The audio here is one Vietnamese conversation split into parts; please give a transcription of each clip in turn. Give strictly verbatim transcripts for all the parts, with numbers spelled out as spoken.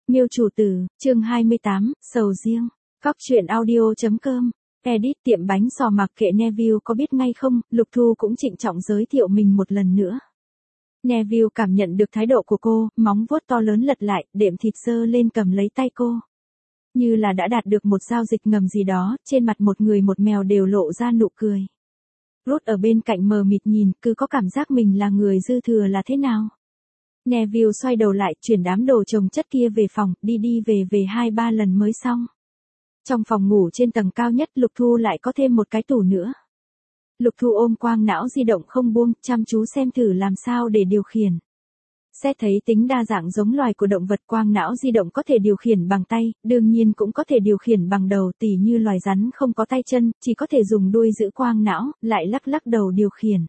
Miêu chủ tử, chương hai mươi tám, sầu riêng. Cóc truyện audio chấm com. Edit tiệm bánh giò mặc kệ Neville có biết ngay không, Lục Thu cũng trịnh trọng giới thiệu mình một lần nữa. Neville cảm nhận được thái độ của cô, móng vuốt to lớn lật lại, đệm thịt sơ lên cầm lấy tay cô. Như là đã đạt được một giao dịch ngầm gì đó, trên mặt một người một mèo đều lộ ra nụ cười. Ruth ở bên cạnh mờ mịt nhìn, cứ có cảm giác mình là người dư thừa là thế nào. Neville xoay đầu lại, chuyển đám đồ chồng chất kia về phòng, đi đi về về hai ba lần mới xong. Trong phòng ngủ trên tầng cao nhất, Lục Thu lại có thêm một cái tủ nữa. Lục Thu ôm quang não di động không buông, chăm chú xem thử làm sao để điều khiển. Xét thấy tính đa dạng giống loài của động vật, quang não di động có thể điều khiển bằng tay, đương nhiên cũng có thể điều khiển bằng đầu, tỉ như loài rắn không có tay chân, chỉ có thể dùng đuôi giữ quang não, lại lắc lắc đầu điều khiển.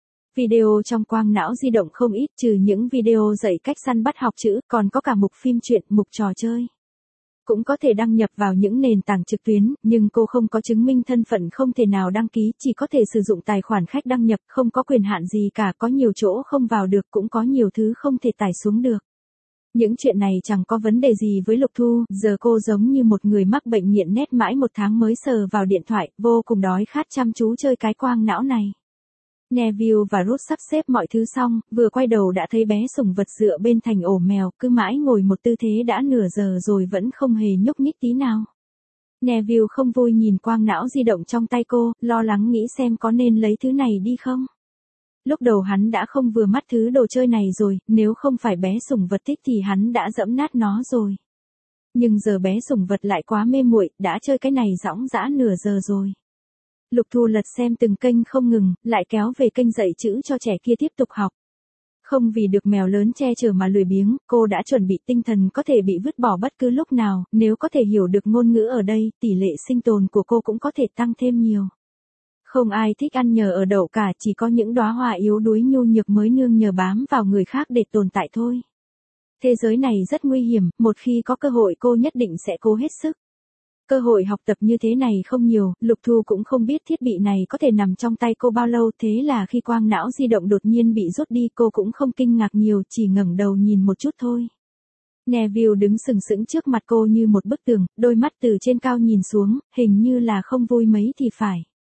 Video trong quang não di động không ít, trừ những video dạy cách săn bắt học chữ, còn có cả mục phim truyện, mục trò chơi. Cũng có thể đăng nhập vào những nền tảng trực tuyến, nhưng cô không có chứng minh thân phận, không thể nào đăng ký, chỉ có thể sử dụng tài khoản khách đăng nhập, không có quyền hạn gì cả, có nhiều chỗ không vào được, cũng có nhiều thứ không thể tải xuống được. Những chuyện này chẳng có vấn đề gì với Lục Thu, giờ cô giống như một người mắc bệnh nghiện nét mãi một tháng mới sờ vào điện thoại, vô cùng đói khát chăm chú chơi cái quang não này. Neville và Ruth sắp xếp mọi thứ xong, vừa quay đầu đã thấy bé sủng vật dựa bên thành ổ mèo, cứ mãi ngồi một tư thế đã nửa giờ rồi vẫn không hề nhúc nhích tí nào. Neville không vui nhìn quang não di động trong tay cô, lo lắng nghĩ xem có nên lấy thứ này đi không. Lúc đầu hắn đã không vừa mắt thứ đồ chơi này rồi, nếu không phải bé sủng vật thích thì hắn đã dẫm nát nó rồi. Nhưng giờ bé sủng vật lại quá mê muội, đã chơi cái này dõng dã nửa giờ rồi. Lục Thu lật xem từng kênh không ngừng, lại kéo về kênh dạy chữ cho trẻ kia tiếp tục học. Không vì được mèo lớn che chở mà lười biếng, cô đã chuẩn bị tinh thần có thể bị vứt bỏ bất cứ lúc nào, nếu có thể hiểu được ngôn ngữ ở đây, tỷ lệ sinh tồn của cô cũng có thể tăng thêm nhiều. Không ai thích ăn nhờ ở đậu cả, chỉ có những đóa hoa yếu đuối nhu nhược mới nương nhờ bám vào người khác để tồn tại thôi. Thế giới này rất nguy hiểm, một khi có cơ hội cô nhất định sẽ cố hết sức. Cơ hội học tập như thế này không nhiều, Lục Thu cũng không biết thiết bị này có thể nằm trong tay cô bao lâu, thế là khi quang não di động đột nhiên bị rút đi cô cũng không kinh ngạc nhiều, chỉ ngẩng đầu nhìn một chút thôi. Neville đứng sừng sững trước mặt cô như một bức tường, đôi mắt từ trên cao nhìn xuống, hình như là không vui mấy thì phải.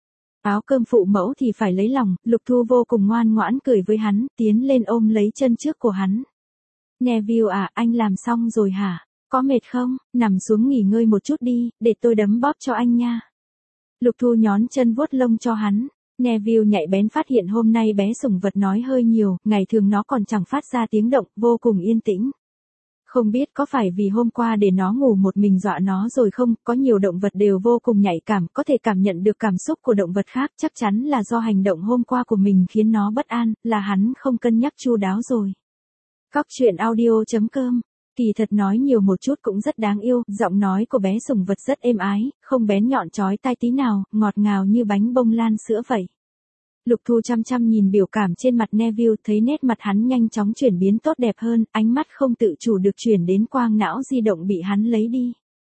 Áo cơm phụ mẫu thì phải lấy lòng, Lục Thu vô cùng ngoan ngoãn cười với hắn, tiến lên ôm lấy chân trước của hắn. Neville à, anh làm xong rồi hả? Có mệt không? Nằm xuống nghỉ ngơi một chút đi, để tôi đấm bóp cho anh nha. Lục Thu nhón chân vuốt lông cho hắn. Neville nhạy bén phát hiện hôm nay bé sủng vật nói hơi nhiều, ngày thường nó còn chẳng phát ra tiếng động, vô cùng yên tĩnh. Không biết có phải vì hôm qua để nó ngủ một mình dọa nó rồi không, có nhiều động vật đều vô cùng nhạy cảm, có thể cảm nhận được cảm xúc của động vật khác, chắc chắn là do hành động hôm qua của mình khiến nó bất an, là hắn không cân nhắc chu đáo rồi. Cóc truyện audio chấm com. Kỳ thật nói nhiều một chút cũng rất đáng yêu, giọng nói của bé sủng vật rất êm ái, không bén nhọn chói tai tí nào, ngọt ngào như bánh bông lan sữa vậy. Lục Thu chăm chăm nhìn biểu cảm trên mặt Neville, thấy nét mặt hắn nhanh chóng chuyển biến tốt đẹp hơn, ánh mắt không tự chủ được chuyển đến quang não di động bị hắn lấy đi.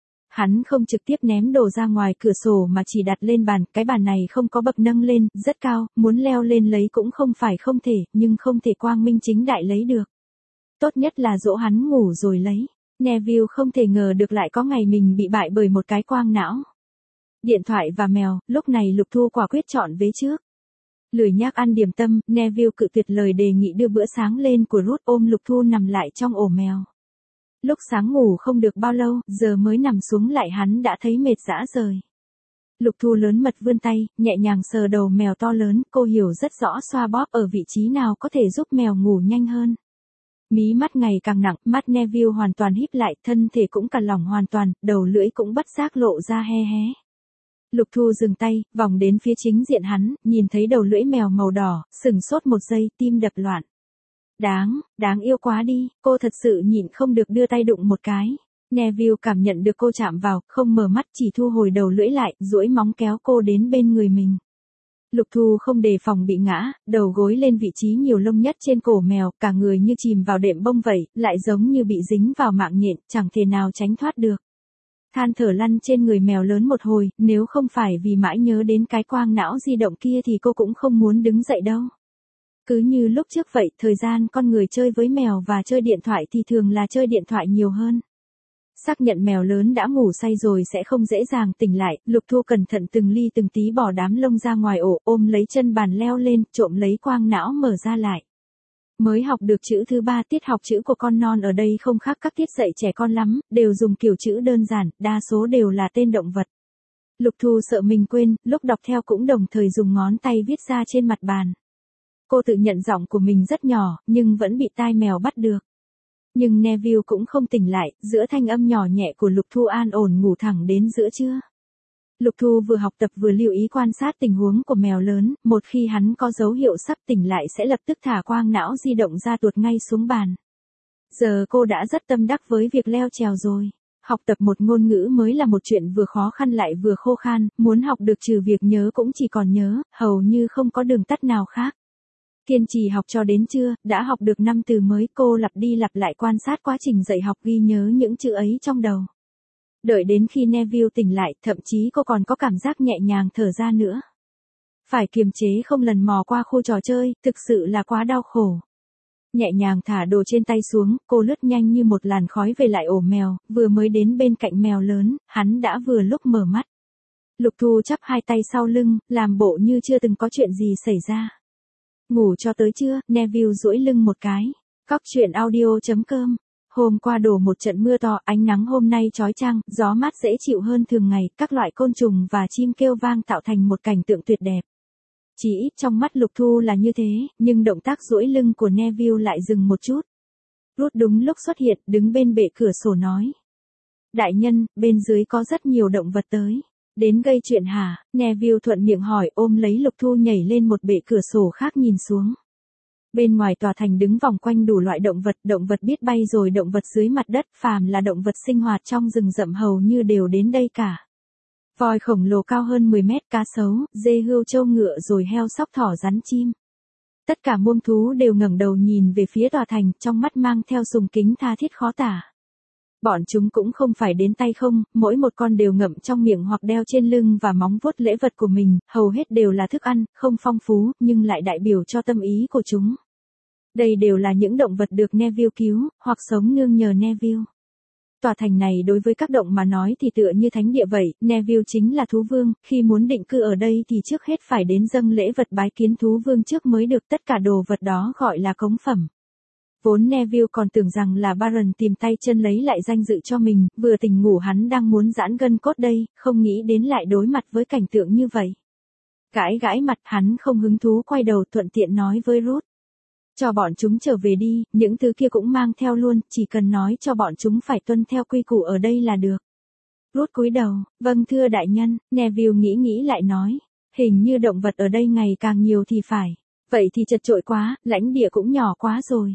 Hắn không trực tiếp ném đồ ra ngoài cửa sổ mà chỉ đặt lên bàn, cái bàn này không có bậc nâng lên, rất cao, muốn leo lên lấy cũng không phải không thể, nhưng không thể quang minh chính đại lấy được. Tốt nhất là dỗ hắn ngủ rồi lấy. Neville không thể ngờ được lại có ngày mình bị bại bởi một cái quang não. Điện thoại và mèo, lúc này Lục Thu quả quyết chọn vế trước. Lười nhác ăn điểm tâm, Neville cự tuyệt lời đề nghị đưa bữa sáng lên của Ruth, ôm Lục Thu nằm lại trong ổ mèo. Lúc sáng ngủ không được bao lâu, giờ mới nằm xuống lại hắn đã thấy mệt rã rời. Lục Thu lớn mật vươn tay, nhẹ nhàng sờ đầu mèo to lớn, cô hiểu rất rõ xoa bóp ở vị trí nào có thể giúp mèo ngủ nhanh hơn. Mí mắt ngày càng nặng, mắt Neville hoàn toàn híp lại, thân thể cũng cằn lỏng hoàn toàn, đầu lưỡi cũng bất giác lộ ra he hé. Lục Thu dừng tay, vòng đến phía chính diện hắn, nhìn thấy đầu lưỡi mèo màu đỏ, sừng sốt một giây, tim đập loạn. Đáng, đáng yêu quá đi, cô thật sự nhịn không được đưa tay đụng một cái. Neville cảm nhận được cô chạm vào, không mở mắt chỉ thu hồi đầu lưỡi lại, duỗi móng kéo cô đến bên người mình. Lục Thu không đề phòng bị ngã, đầu gối lên vị trí nhiều lông nhất trên cổ mèo, cả người như chìm vào đệm bông vậy, lại giống như bị dính vào mạng nhện, chẳng thể nào tránh thoát được. Than thở lăn trên người mèo lớn một hồi, nếu không phải vì mãi nhớ đến cái quang não di động kia thì cô cũng không muốn đứng dậy đâu. Cứ như lúc trước vậy, thời gian con người chơi với mèo và chơi điện thoại thì thường là chơi điện thoại nhiều hơn. Xác nhận mèo lớn đã ngủ say rồi sẽ không dễ dàng tỉnh lại, Lục Thu cẩn thận từng ly từng tí bỏ đám lông ra ngoài ổ, ôm lấy chân bàn leo lên, trộm lấy quang não mở ra lại. Mới học được chữ thứ ba, tiết học chữ của con non ở đây không khác các tiết dạy trẻ con lắm, đều dùng kiểu chữ đơn giản, đa số đều là tên động vật. Lục Thu sợ mình quên, lúc đọc theo cũng đồng thời dùng ngón tay viết ra trên mặt bàn. Cô tự nhận giọng của mình rất nhỏ, nhưng vẫn bị tai mèo bắt được. Nhưng Neville cũng không tỉnh lại, giữa thanh âm nhỏ nhẹ của Lục Thu an ổn ngủ thẳng đến giữa trưa. Lục Thu vừa học tập vừa lưu ý quan sát tình huống của mèo lớn, một khi hắn có dấu hiệu sắp tỉnh lại sẽ lập tức thả quang não di động ra tuột ngay xuống bàn. Giờ cô đã rất tâm đắc với việc leo trèo rồi. Học tập một ngôn ngữ mới là một chuyện vừa khó khăn lại vừa khô khan, muốn học được trừ việc nhớ cũng chỉ còn nhớ, hầu như không có đường tắt nào khác. Kiên trì học cho đến trưa, đã học được năm từ mới, cô lặp đi lặp lại quan sát quá trình dạy học ghi nhớ những chữ ấy trong đầu. Đợi đến khi Neville tỉnh lại, thậm chí cô còn có cảm giác nhẹ nhàng thở ra nữa. Phải kiềm chế không lần mò qua khu trò chơi, thực sự là quá đau khổ. Nhẹ nhàng thả đồ trên tay xuống, cô lướt nhanh như một làn khói về lại ổ mèo, vừa mới đến bên cạnh mèo lớn, hắn đã vừa lúc mở mắt. Lục Thu chắp hai tay sau lưng, làm bộ như chưa từng có chuyện gì xảy ra. Ngủ cho tới trưa, Neville duỗi lưng một cái. Cóc truyện audio chấm com. Hôm qua đổ một trận mưa to, ánh nắng hôm nay chói chang, gió mát dễ chịu hơn thường ngày, các loại côn trùng và chim kêu vang tạo thành một cảnh tượng tuyệt đẹp. Chỉ ít trong mắt Lục Thu là như thế, nhưng động tác duỗi lưng của Neville lại dừng một chút. Ruth đúng lúc xuất hiện, đứng bên bệ cửa sổ nói. Đại nhân, bên dưới có rất nhiều động vật tới. Đến gây chuyện hả? Neville thuận miệng hỏi, ôm lấy Lục Thu nhảy lên một bệ cửa sổ khác nhìn xuống. Bên ngoài tòa thành đứng vòng quanh đủ loại động vật, động vật biết bay rồi động vật dưới mặt đất, phàm là động vật sinh hoạt trong rừng rậm hầu như đều đến đây cả. Voi khổng lồ cao hơn mười mét, cá sấu, dê hươu trâu ngựa rồi heo sóc thỏ rắn chim. Tất cả muông thú đều ngẩng đầu nhìn về phía tòa thành, trong mắt mang theo sùng kính tha thiết khó tả. Bọn chúng cũng không phải đến tay không, mỗi một con đều ngậm trong miệng hoặc đeo trên lưng và móng vuốt lễ vật của mình, hầu hết đều là thức ăn, không phong phú, nhưng lại đại biểu cho tâm ý của chúng. Đây đều là những động vật được Neville cứu, hoặc sống nương nhờ Neville. Tòa thành này đối với các động mà nói thì tựa như thánh địa vậy, Neville chính là thú vương, khi muốn định cư ở đây thì trước hết phải đến dâng lễ vật bái kiến thú vương trước mới được, tất cả đồ vật đó gọi là cống phẩm. Vốn Neville còn tưởng rằng là Baron tìm tay chân lấy lại danh dự cho mình, vừa tỉnh ngủ hắn đang muốn giãn gân cốt đây, không nghĩ đến lại đối mặt với cảnh tượng như vậy. Gãi gãi mặt hắn không hứng thú quay đầu thuận tiện nói với Ruth. Cho bọn chúng trở về đi, những thứ kia cũng mang theo luôn, chỉ cần nói cho bọn chúng phải tuân theo quy củ ở đây là được. Ruth cúi đầu, vâng thưa đại nhân, Neville nghĩ nghĩ lại nói, hình như động vật ở đây ngày càng nhiều thì phải. Vậy thì chật chội quá, lãnh địa cũng nhỏ quá rồi.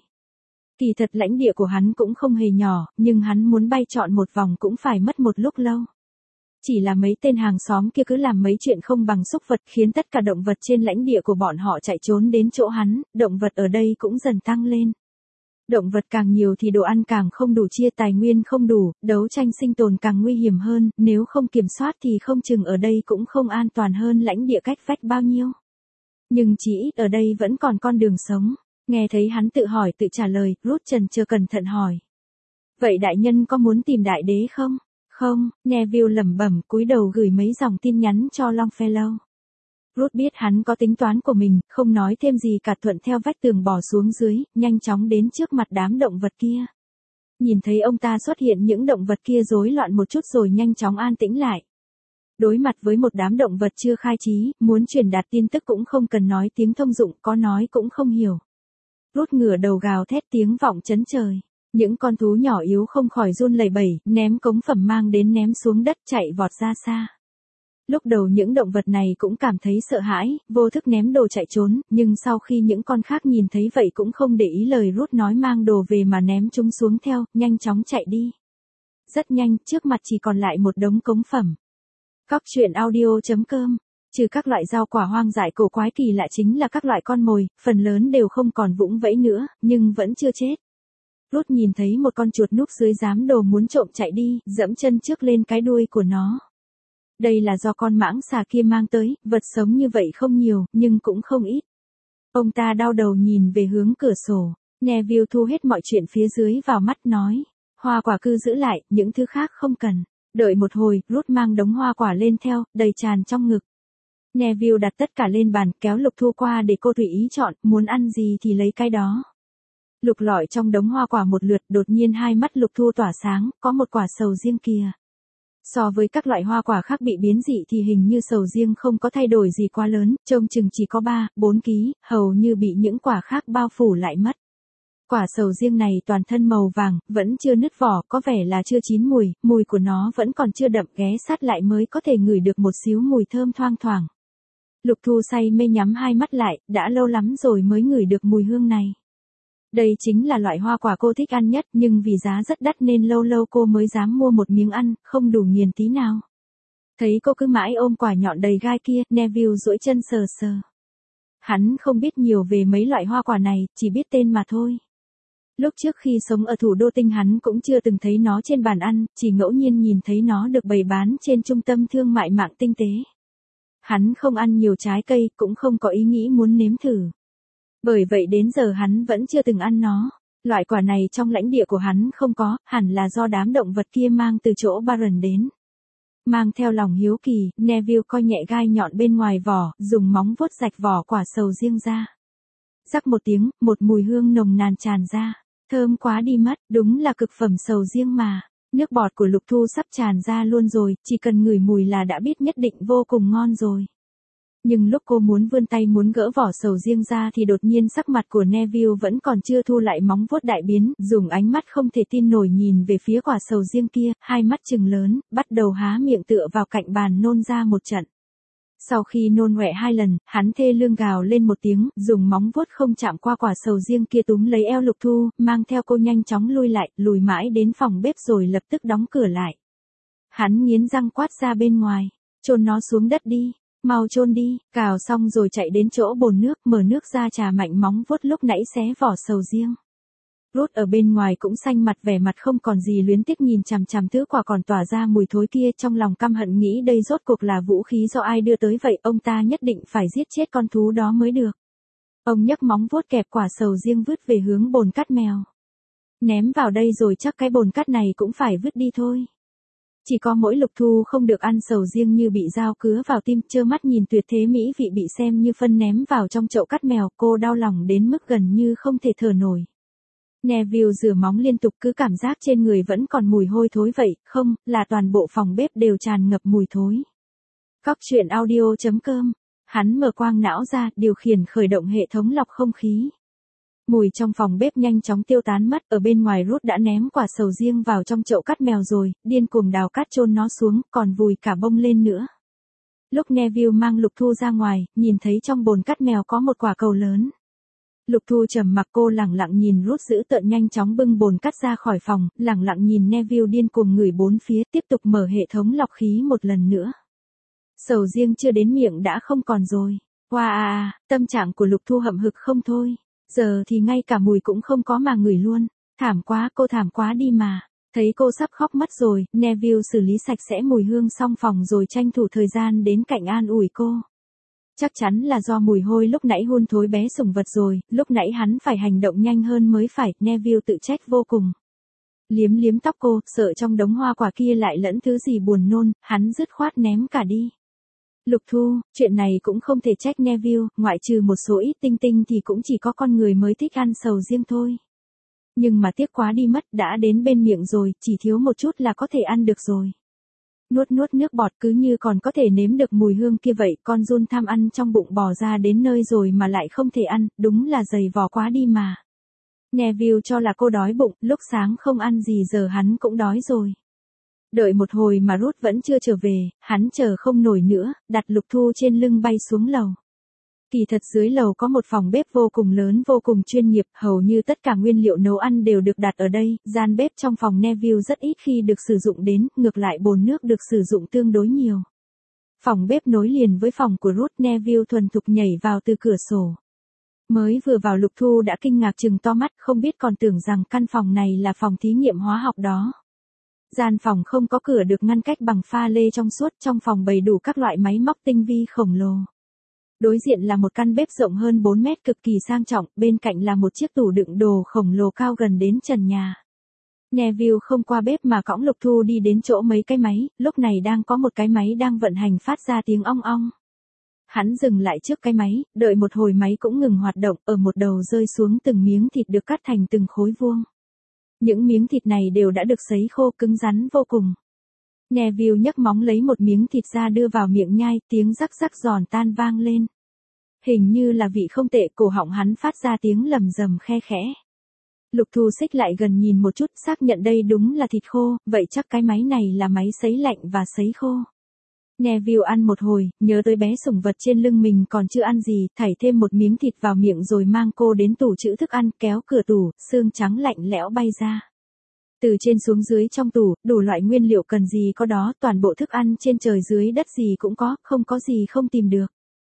Kỳ thật lãnh địa của hắn cũng không hề nhỏ, nhưng hắn muốn bay trọn một vòng cũng phải mất một lúc lâu. Chỉ là mấy tên hàng xóm kia cứ làm mấy chuyện không bằng xúc vật khiến tất cả động vật trên lãnh địa của bọn họ chạy trốn đến chỗ hắn, động vật ở đây cũng dần tăng lên. Động vật càng nhiều thì đồ ăn càng không đủ, chia tài nguyên không đủ, đấu tranh sinh tồn càng nguy hiểm hơn, nếu không kiểm soát thì không chừng ở đây cũng không an toàn hơn lãnh địa cách vách bao nhiêu. Nhưng chỉ ít ở đây vẫn còn con đường sống. Nghe thấy hắn tự hỏi tự trả lời, Ruth chần chờ cẩn thận hỏi. Vậy đại nhân có muốn tìm đại đế không? Không, Neville lẩm bẩm cúi đầu gửi mấy dòng tin nhắn cho Longfellow. Ruth biết hắn có tính toán của mình, không nói thêm gì cả, thuận theo vách tường bò xuống dưới, nhanh chóng đến trước mặt đám động vật kia. Nhìn thấy ông ta xuất hiện, những động vật kia rối loạn một chút rồi nhanh chóng an tĩnh lại. Đối mặt với một đám động vật chưa khai trí, muốn truyền đạt tin tức cũng không cần nói tiếng thông dụng, có nói cũng không hiểu. Ruth ngửa đầu gào thét tiếng vọng chấn trời. Những con thú nhỏ yếu không khỏi run lẩy bẩy, ném cống phẩm mang đến ném xuống đất chạy vọt ra xa. Lúc đầu những động vật này cũng cảm thấy sợ hãi, vô thức ném đồ chạy trốn, nhưng sau khi những con khác nhìn thấy vậy cũng không để ý lời Ruth nói mang đồ về mà ném chúng xuống theo, nhanh chóng chạy đi. Rất nhanh, trước mặt chỉ còn lại một đống cống phẩm. Cóc truyện audio chấm com. Trừ các loại rau quả hoang dại cổ quái kỳ lạ chính là các loại con mồi, phần lớn đều không còn vũng vẫy nữa, nhưng vẫn chưa chết. Ruth nhìn thấy một con chuột núp dưới giám đồ muốn trộm chạy đi, dẫm chân trước lên cái đuôi của nó. Đây là do con mãng xà kia mang tới, vật sống như vậy không nhiều, nhưng cũng không ít. Ông ta đau đầu nhìn về hướng cửa sổ, Neville thu hết mọi chuyện phía dưới vào mắt nói. Hoa quả cứ giữ lại, những thứ khác không cần. Đợi một hồi, Ruth mang đống hoa quả lên theo, đầy tràn trong ngực. Neville đặt tất cả lên bàn, kéo Lục Thu qua để cô tùy ý chọn, muốn ăn gì thì lấy cái đó. Lục lọi trong đống hoa quả một lượt, đột nhiên hai mắt Lục Thu tỏa sáng, có một quả sầu riêng kìa. So với các loại hoa quả khác bị biến dị thì hình như sầu riêng không có thay đổi gì quá lớn, trông chừng chỉ có ba, bốn ký, hầu như bị những quả khác bao phủ lại mất. Quả sầu riêng này toàn thân màu vàng, vẫn chưa nứt vỏ, có vẻ là chưa chín mùi, mùi của nó vẫn còn chưa đậm, ghé sát lại mới có thể ngửi được một xíu mùi thơm thoang thoảng. Lục Thu say mê nhắm hai mắt lại, đã lâu lắm rồi mới ngửi được mùi hương này. Đây chính là loại hoa quả cô thích ăn nhất, nhưng vì giá rất đắt nên lâu lâu cô mới dám mua một miếng ăn, không đủ nghiền tí nào. Thấy cô cứ mãi ôm quả nhọn đầy gai kia, Neville duỗi chân sờ sờ. Hắn không biết nhiều về mấy loại hoa quả này, chỉ biết tên mà thôi. Lúc trước khi sống ở thủ đô Tinh hắn cũng chưa từng thấy nó trên bàn ăn, chỉ ngẫu nhiên nhìn thấy nó được bày bán trên trung tâm thương mại mạng tinh tế. Hắn không ăn nhiều trái cây, cũng không có ý nghĩ muốn nếm thử. Bởi vậy đến giờ hắn vẫn chưa từng ăn nó. Loại quả này trong lãnh địa của hắn không có, hẳn là do đám động vật kia mang từ chỗ Baron đến. Mang theo lòng hiếu kỳ, Neville coi nhẹ gai nhọn bên ngoài vỏ, dùng móng vuốt rạch vỏ quả sầu riêng ra. Rắc một tiếng, một mùi hương nồng nàn tràn ra. Thơm quá đi mất, đúng là cực phẩm sầu riêng mà. Nước bọt của Lục Thu sắp tràn ra luôn rồi, chỉ cần ngửi mùi là đã biết nhất định vô cùng ngon rồi. Nhưng lúc cô muốn vươn tay muốn gỡ vỏ sầu riêng ra thì đột nhiên sắc mặt của Neville vẫn còn chưa thu lại móng vuốt đại biến, dùng ánh mắt không thể tin nổi nhìn về phía quả sầu riêng kia, hai mắt trừng lớn, bắt đầu há miệng tựa vào cạnh bàn nôn ra một trận. Sau khi nôn ọe hai lần, hắn thê lương gào lên một tiếng, dùng móng vuốt không chạm qua quả sầu riêng kia túm lấy eo Lục Thu, mang theo cô nhanh chóng lui lại, lùi mãi đến phòng bếp rồi lập tức đóng cửa lại. Hắn nghiến răng quát ra bên ngoài, chôn nó xuống đất đi. Mau chôn đi, cào xong rồi chạy đến chỗ bồn nước, mở nước ra chà mạnh móng vuốt lúc nãy xé vỏ sầu riêng. Ruth ở bên ngoài cũng xanh mặt vẻ mặt không còn gì luyến tiếc nhìn chằm chằm thứ quả còn tỏa ra mùi thối kia, trong lòng căm hận nghĩ đây rốt cuộc là vũ khí do ai đưa tới vậy, ông ta nhất định phải giết chết con thú đó mới được. Ông nhấc móng vuốt kẹp quả sầu riêng vứt về hướng bồn cát mèo. Ném vào đây rồi chắc cái bồn cát này cũng phải vứt đi thôi. Chỉ có mỗi Lục Thu không được ăn sầu riêng như bị dao cứa vào tim, trơ mắt nhìn tuyệt thế mỹ vị bị xem như phân ném vào trong chậu cát mèo, cô đau lòng đến mức gần như không thể thở nổi. Neville rửa móng liên tục, cứ cảm giác trên người vẫn còn mùi hôi thối vậy, không, là toàn bộ phòng bếp đều tràn ngập mùi thối. Cóc truyện audio chấm com. Hắn mở quang não ra, điều khiển khởi động hệ thống lọc không khí. Mùi trong phòng bếp nhanh chóng tiêu tán mất, ở bên ngoài Ruth đã ném quả sầu riêng vào trong chậu cát mèo rồi, điên cuồng đào cát chôn nó xuống, còn vùi cả bông lên nữa. Lúc Neville mang Lục Thu ra ngoài, nhìn thấy trong bồn cát mèo có một quả cầu lớn. Lục Thu trầm mặc, cô lẳng lặng nhìn Ruth giữ tợn nhanh chóng bưng bồn cát ra khỏi phòng, lẳng lặng nhìn Neville điên cuồng ngửi bốn phía, tiếp tục mở hệ thống lọc khí một lần nữa. Sầu riêng chưa đến miệng đã không còn rồi. Wow, à, tâm trạng của Lục Thu hậm hực không thôi. Giờ thì ngay cả mùi cũng không có mà ngửi luôn. Thảm quá, cô thảm quá đi mà. Thấy cô sắp khóc mất rồi, Neville xử lý sạch sẽ mùi hương xong phòng rồi tranh thủ thời gian đến cạnh an ủi cô. Chắc chắn là do mùi hôi lúc nãy hôn thối bé sủng vật rồi, lúc nãy hắn phải hành động nhanh hơn mới phải, Neville tự trách vô cùng. Liếm liếm tóc cô, sợ trong đống hoa quả kia lại lẫn thứ gì buồn nôn, hắn dứt khoát ném cả đi. Lục Thu, chuyện này cũng không thể trách Neville, ngoại trừ một số ít tinh tinh thì cũng chỉ có con người mới thích ăn sầu riêng thôi. Nhưng mà tiếc quá đi mất, đã đến bên miệng rồi, chỉ thiếu một chút là có thể ăn được rồi. Nuốt nuốt nước bọt cứ như còn có thể nếm được mùi hương kia vậy, con giun tham ăn trong bụng bò ra đến nơi rồi mà lại không thể ăn, đúng là dày vò quá đi mà. Neville cho là cô đói bụng, lúc sáng không ăn gì giờ hắn cũng đói rồi. Đợi một hồi mà Ruth vẫn chưa trở về, hắn chờ không nổi nữa, đặt Lục Thu trên lưng bay xuống lầu. Kỳ thật dưới lầu có một phòng bếp vô cùng lớn vô cùng chuyên nghiệp, hầu như tất cả nguyên liệu nấu ăn đều được đặt ở đây, gian bếp trong phòng Neville rất ít khi được sử dụng đến, ngược lại bồn nước được sử dụng tương đối nhiều. Phòng bếp nối liền với phòng của Ruth, Neville thuần thục nhảy vào từ cửa sổ. Mới vừa vào Lục Thu đã kinh ngạc trừng to mắt, không biết còn tưởng rằng căn phòng này là phòng thí nghiệm hóa học đó. Gian phòng không có cửa được ngăn cách bằng pha lê trong suốt, trong phòng bày đủ các loại máy móc tinh vi khổng lồ. Đối diện là một căn bếp rộng hơn bốn mét cực kỳ sang trọng, bên cạnh là một chiếc tủ đựng đồ khổng lồ cao gần đến trần nhà. Neville không qua bếp mà cõng Lục Thu đi đến chỗ mấy cái máy, lúc này đang có một cái máy đang vận hành phát ra tiếng ong ong. Hắn dừng lại trước cái máy, đợi một hồi máy cũng ngừng hoạt động, ở một đầu rơi xuống từng miếng thịt được cắt thành từng khối vuông. Những miếng thịt này đều đã được sấy khô cứng rắn vô cùng. Neville nhấc móng lấy một miếng thịt ra đưa vào miệng nhai, tiếng rắc rắc giòn tan vang lên. Hình như là vị không tệ, cổ họng hắn phát ra tiếng lầm rầm khe khẽ. Lục Thu xích lại gần nhìn một chút, xác nhận đây đúng là thịt khô, vậy chắc cái máy này là máy sấy lạnh và sấy khô. Neville ăn một hồi, nhớ tới bé sủng vật trên lưng mình còn chưa ăn gì, thảy thêm một miếng thịt vào miệng rồi mang cô đến tủ trữ thức ăn, kéo cửa tủ, xương trắng lạnh lẽo bay ra. Từ trên xuống dưới trong tủ, đủ loại nguyên liệu cần gì có đó, toàn bộ thức ăn trên trời dưới đất gì cũng có, không có gì không tìm được.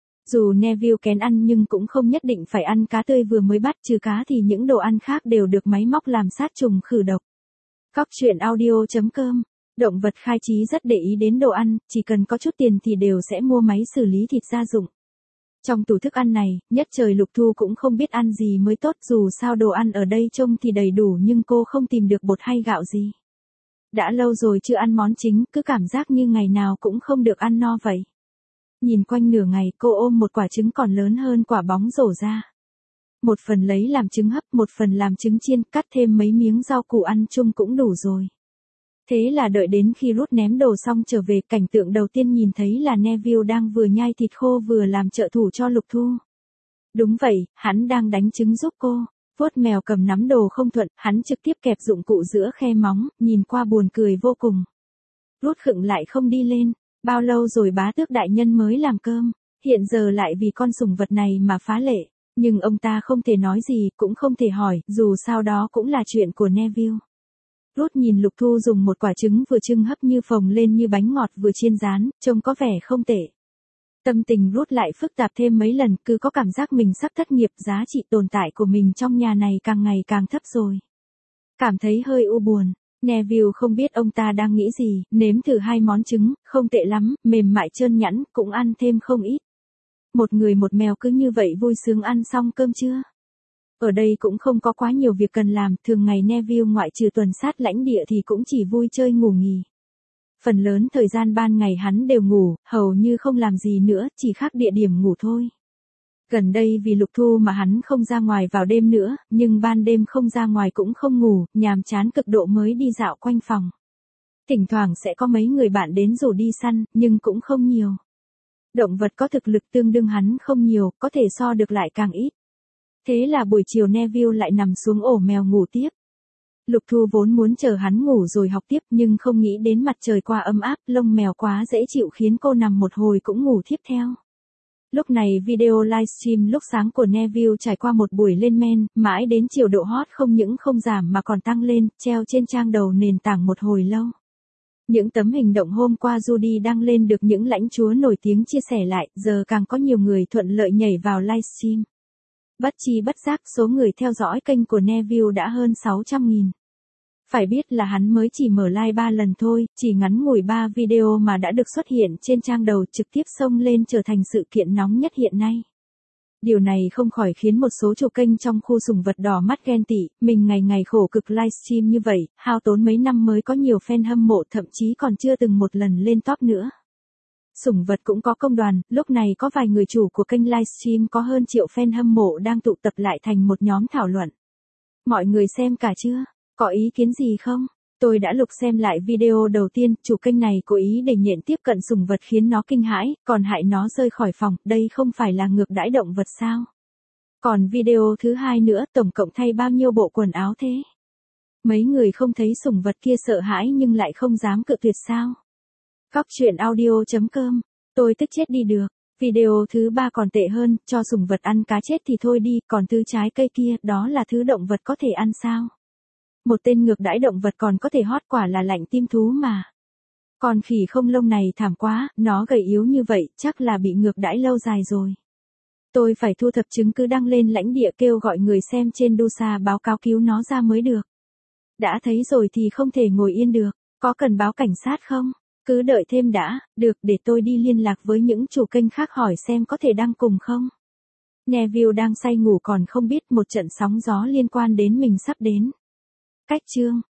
Dù Neville kén ăn nhưng cũng không nhất định phải ăn cá tươi vừa mới bắt, trừ cá thì những đồ ăn khác đều được máy móc làm sát trùng khử độc. Cóc truyện audio chấm com. Động vật khai trí rất để ý đến đồ ăn, chỉ cần có chút tiền thì đều sẽ mua máy xử lý thịt gia dụng. Trong tủ thức ăn này, nhất trời Lục Thu cũng không biết ăn gì mới tốt, dù sao đồ ăn ở đây trông thì đầy đủ nhưng cô không tìm được bột hay gạo gì. Đã lâu rồi chưa ăn món chính, cứ cảm giác như ngày nào cũng không được ăn no vậy. Nhìn quanh nửa ngày, cô ôm một quả trứng còn lớn hơn quả bóng rổ ra. Một phần lấy làm trứng hấp, một phần làm trứng chiên, cắt thêm mấy miếng rau củ ăn chung cũng đủ rồi. Thế là đợi đến khi Ruth ném đồ xong trở về, cảnh tượng đầu tiên nhìn thấy là Neville đang vừa nhai thịt khô vừa làm trợ thủ cho Lục Thu. Đúng vậy, hắn đang đánh trứng giúp cô. Vuốt mèo cầm nắm đồ không thuận, hắn trực tiếp kẹp dụng cụ giữa khe móng, nhìn qua buồn cười vô cùng. Ruth khựng lại không đi lên. Bao lâu rồi bá tước đại nhân mới làm cơm, hiện giờ lại vì con sủng vật này mà phá lệ. Nhưng ông ta không thể nói gì, cũng không thể hỏi, dù sao đó cũng là chuyện của Neville. Ruth nhìn Lục Thu dùng một quả trứng vừa trưng hấp như phồng lên như bánh ngọt vừa chiên rán, trông có vẻ không tệ. Tâm tình Ruth lại phức tạp thêm mấy lần, cứ có cảm giác mình sắp thất nghiệp, giá trị tồn tại của mình trong nhà này càng ngày càng thấp rồi. Cảm thấy hơi u buồn. Neville không biết ông ta đang nghĩ gì, nếm thử hai món trứng, không tệ lắm, mềm mại trơn nhẵn, cũng ăn thêm không ít. Một người một mèo cứ như vậy vui sướng ăn xong cơm trưa. Ở đây cũng không có quá nhiều việc cần làm, thường ngày Neville ngoại trừ tuần sát lãnh địa thì cũng chỉ vui chơi ngủ nghỉ. Phần lớn thời gian ban ngày hắn đều ngủ, hầu như không làm gì nữa, chỉ khác địa điểm ngủ thôi. Gần đây vì Lục Thu mà hắn không ra ngoài vào đêm nữa, nhưng ban đêm không ra ngoài cũng không ngủ, nhàm chán cực độ mới đi dạo quanh phòng. Thỉnh thoảng sẽ có mấy người bạn đến rủ đi săn, nhưng cũng không nhiều. Động vật có thực lực tương đương hắn không nhiều, có thể so được lại càng ít. Thế là buổi chiều Neville lại nằm xuống ổ mèo ngủ tiếp. Lục Thu vốn muốn chờ hắn ngủ rồi học tiếp nhưng không nghĩ đến mặt trời qua ấm áp, lông mèo quá dễ chịu khiến cô nằm một hồi cũng ngủ tiếp theo. Lúc này video livestream lúc sáng của Neville trải qua một buổi lên men, mãi đến chiều độ hot không những không giảm mà còn tăng lên, treo trên trang đầu nền tảng một hồi lâu. Những tấm hình động hôm qua Judy đăng lên được những lãnh chúa nổi tiếng chia sẻ lại, giờ càng có nhiều người thuận lợi nhảy vào livestream. Bất chi bất giác số người theo dõi kênh của Neville đã hơn sáu trăm nghìn. Phải biết là hắn mới chỉ mở live ba lần thôi, chỉ ngắn ngủi ba video mà đã được xuất hiện trên trang đầu trực tiếp xông lên trở thành sự kiện nóng nhất hiện nay. Điều này không khỏi khiến một số chủ kênh trong khu sủng vật đỏ mắt ghen tị, mình ngày ngày khổ cực livestream như vậy, hao tốn mấy năm mới có nhiều fan hâm mộ thậm chí còn chưa từng một lần lên top nữa. Sủng vật cũng có công đoàn, lúc này có vài người chủ của kênh livestream có hơn triệu fan hâm mộ đang tụ tập lại thành một nhóm thảo luận. Mọi người xem cả chưa? Có ý kiến gì không? Tôi đã lục xem lại video đầu tiên, chủ kênh này cố ý để nhện tiếp cận sủng vật khiến nó kinh hãi, còn hại nó rơi khỏi phòng, đây không phải là ngược đãi động vật sao? Còn video thứ hai nữa, tổng cộng thay bao nhiêu bộ quần áo thế? Mấy người không thấy sủng vật kia sợ hãi nhưng lại không dám cự tuyệt sao? Cóc truyện audio chấm com, tôi tức chết đi được. Video thứ ba còn tệ hơn, cho sủng vật ăn cá chết thì thôi đi, còn thứ trái cây kia, đó là thứ động vật có thể ăn sao? Một tên ngược đãi động vật còn có thể hót, quả là lạnh tim thú mà. Còn khỉ không lông này thảm quá, nó gầy yếu như vậy, chắc là bị ngược đãi lâu dài rồi. Tôi phải thu thập chứng cứ đăng lên lãnh địa kêu gọi người xem trên Dusa báo cáo cứu nó ra mới được. Đã thấy rồi thì không thể ngồi yên được, có cần báo cảnh sát không? Cứ đợi thêm đã, được, để tôi đi liên lạc với những chủ kênh khác hỏi xem có thể đăng cùng không. Neville đang say ngủ còn không biết một trận sóng gió liên quan đến mình sắp đến. Cách chương